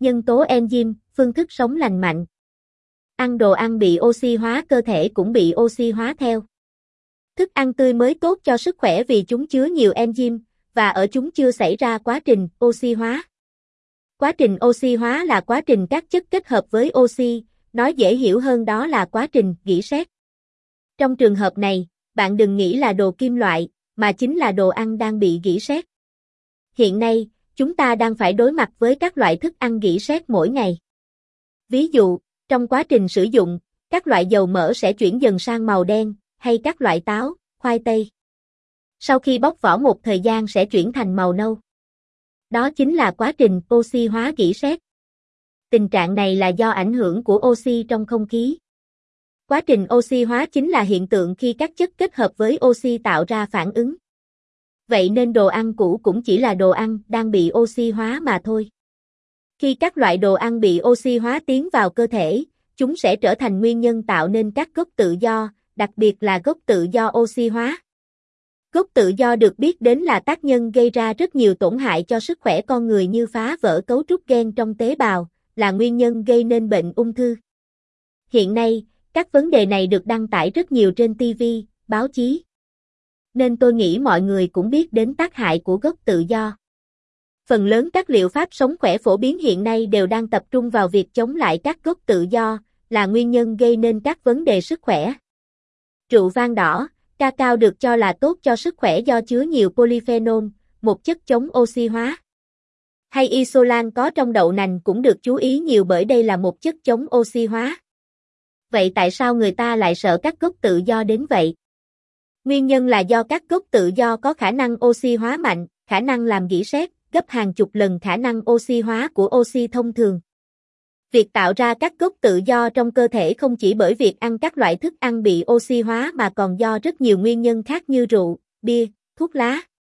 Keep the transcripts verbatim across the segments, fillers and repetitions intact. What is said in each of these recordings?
Nhân tố enzyme, phương thức sống lành mạnh. Ăn đồ ăn bị oxy hóa cơ thể cũng bị oxy hóa theo. Thức ăn tươi mới tốt cho sức khỏe vì chúng chứa nhiều enzyme, và ở chúng chưa xảy ra quá trình oxy hóa. Quá trình oxy hóa là quá trình các chất kết hợp với oxy, nói dễ hiểu hơn đó là quá trình rỉ sét. Trong trường hợp này, bạn đừng nghĩ là đồ kim loại, mà chính là đồ ăn đang bị rỉ sét. Hiện nay, chúng ta đang phải đối mặt với các loại thức ăn rỉ sét mỗi ngày. Ví dụ, trong quá trình sử dụng, các loại dầu mỡ sẽ chuyển dần sang màu đen, hay các loại táo, khoai tây. Sau khi bóc vỏ một thời gian sẽ chuyển thành màu nâu. Đó chính là quá trình oxy hóa rỉ sét. Tình trạng này là do ảnh hưởng của oxy trong không khí. Quá trình oxy hóa chính là hiện tượng khi các chất kết hợp với oxy tạo ra phản ứng. Vậy nên đồ ăn cũ cũng chỉ là đồ ăn đang bị oxy hóa mà thôi. Khi các loại đồ ăn bị oxy hóa tiến vào cơ thể, chúng sẽ trở thành nguyên nhân tạo nên các gốc tự do, đặc biệt là gốc tự do oxy hóa. Gốc tự do được biết đến là tác nhân gây ra rất nhiều tổn hại cho sức khỏe con người như phá vỡ cấu trúc gen trong tế bào, là nguyên nhân gây nên bệnh ung thư. Hiện nay, các vấn đề này được đăng tải rất nhiều trên ti vi, báo chí. Nên tôi nghĩ mọi người cũng biết đến tác hại của gốc tự do. Phần lớn các liệu pháp sống khỏe phổ biến hiện nay đều đang tập trung vào việc chống lại các gốc tự do, là nguyên nhân gây nên các vấn đề sức khỏe. Rượu vang đỏ, cacao được cho là tốt cho sức khỏe do chứa nhiều polyphenol, một chất chống oxy hóa. Hay isolan có trong đậu nành cũng được chú ý nhiều bởi đây là một chất chống oxy hóa. Vậy tại sao người ta lại sợ các gốc tự do đến vậy? Nguyên nhân là do các gốc tự do có khả năng oxy hóa mạnh, khả năng làm rỉ sét, gấp hàng chục lần khả năng oxy hóa của oxy thông thường. Việc tạo ra các gốc tự do trong cơ thể không chỉ bởi việc ăn các loại thức ăn bị oxy hóa mà còn do rất nhiều nguyên nhân khác như rượu, bia, thuốc lá.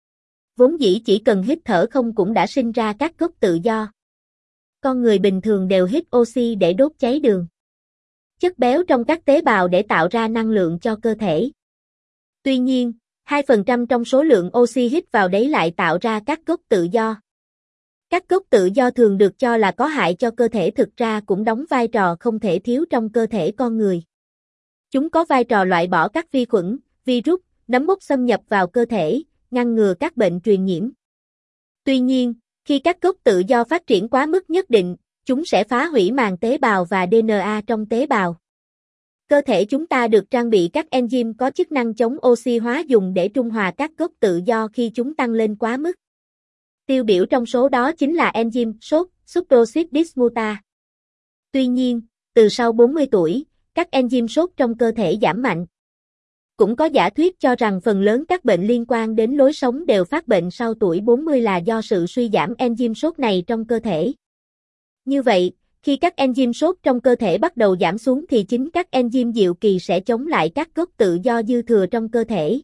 Vốn dĩ chỉ cần hít thở không cũng đã sinh ra các gốc tự do. Con người bình thường đều hít oxy để đốt cháy đường, chất béo trong các tế bào để tạo ra năng lượng cho cơ thể. Tuy nhiên, hai phần trăm trong số lượng oxy hít vào đấy lại tạo ra các gốc tự do. Các gốc tự do thường được cho là có hại cho cơ thể thực ra cũng đóng vai trò không thể thiếu trong cơ thể con người. Chúng có vai trò loại bỏ các vi khuẩn, virus, nấm mốc xâm nhập vào cơ thể, ngăn ngừa các bệnh truyền nhiễm. Tuy nhiên, khi các gốc tự do phát triển quá mức nhất định, chúng sẽ phá hủy màng tế bào và đê en a trong tế bào. Cơ thể chúng ta được trang bị các enzyme có chức năng chống oxy hóa dùng để trung hòa các gốc tự do khi chúng tăng lên quá mức. Tiêu biểu trong số đó chính là enzyme sốt, sucrose dismutase. Tuy nhiên, từ sau bốn mươi tuổi, các enzyme sốt trong cơ thể giảm mạnh. Cũng có giả thuyết cho rằng phần lớn các bệnh liên quan đến lối sống đều phát bệnh sau tuổi bốn mươi là do sự suy giảm enzyme sốt này trong cơ thể. Như vậy, khi các enzyme sốt trong cơ thể bắt đầu giảm xuống thì chính các enzyme diệu kỳ sẽ chống lại các gốc tự do dư thừa trong cơ thể.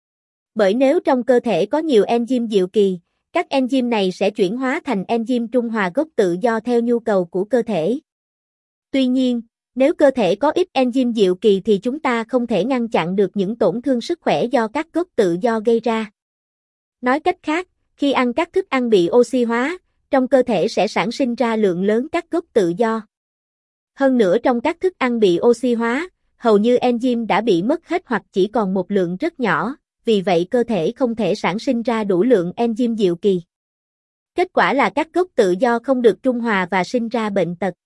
Bởi nếu trong cơ thể có nhiều enzyme diệu kỳ, các enzyme này sẽ chuyển hóa thành enzyme trung hòa gốc tự do theo nhu cầu của cơ thể. Tuy nhiên, nếu cơ thể có ít enzyme diệu kỳ thì chúng ta không thể ngăn chặn được những tổn thương sức khỏe do các gốc tự do gây ra. Nói cách khác, khi ăn các thức ăn bị oxy hóa, trong cơ thể sẽ sản sinh ra lượng lớn các gốc tự do. Hơn nữa trong các thức ăn bị oxy hóa, hầu như enzyme đã bị mất hết hoặc chỉ còn một lượng rất nhỏ, vì vậy cơ thể không thể sản sinh ra đủ lượng enzyme diệu kỳ. Kết quả là các gốc tự do không được trung hòa và sinh ra bệnh tật.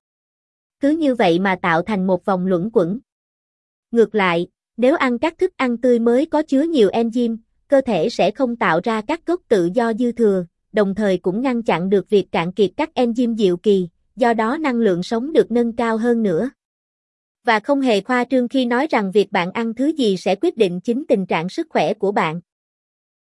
Cứ như vậy mà tạo thành một vòng luẩn quẩn. Ngược lại, nếu ăn các thức ăn tươi mới có chứa nhiều enzyme, cơ thể sẽ không tạo ra các gốc tự do dư thừa, đồng thời cũng ngăn chặn được việc cạn kiệt các enzyme diệu kỳ, do đó năng lượng sống được nâng cao hơn nữa. Và không hề khoa trương khi nói rằng việc bạn ăn thứ gì sẽ quyết định chính tình trạng sức khỏe của bạn.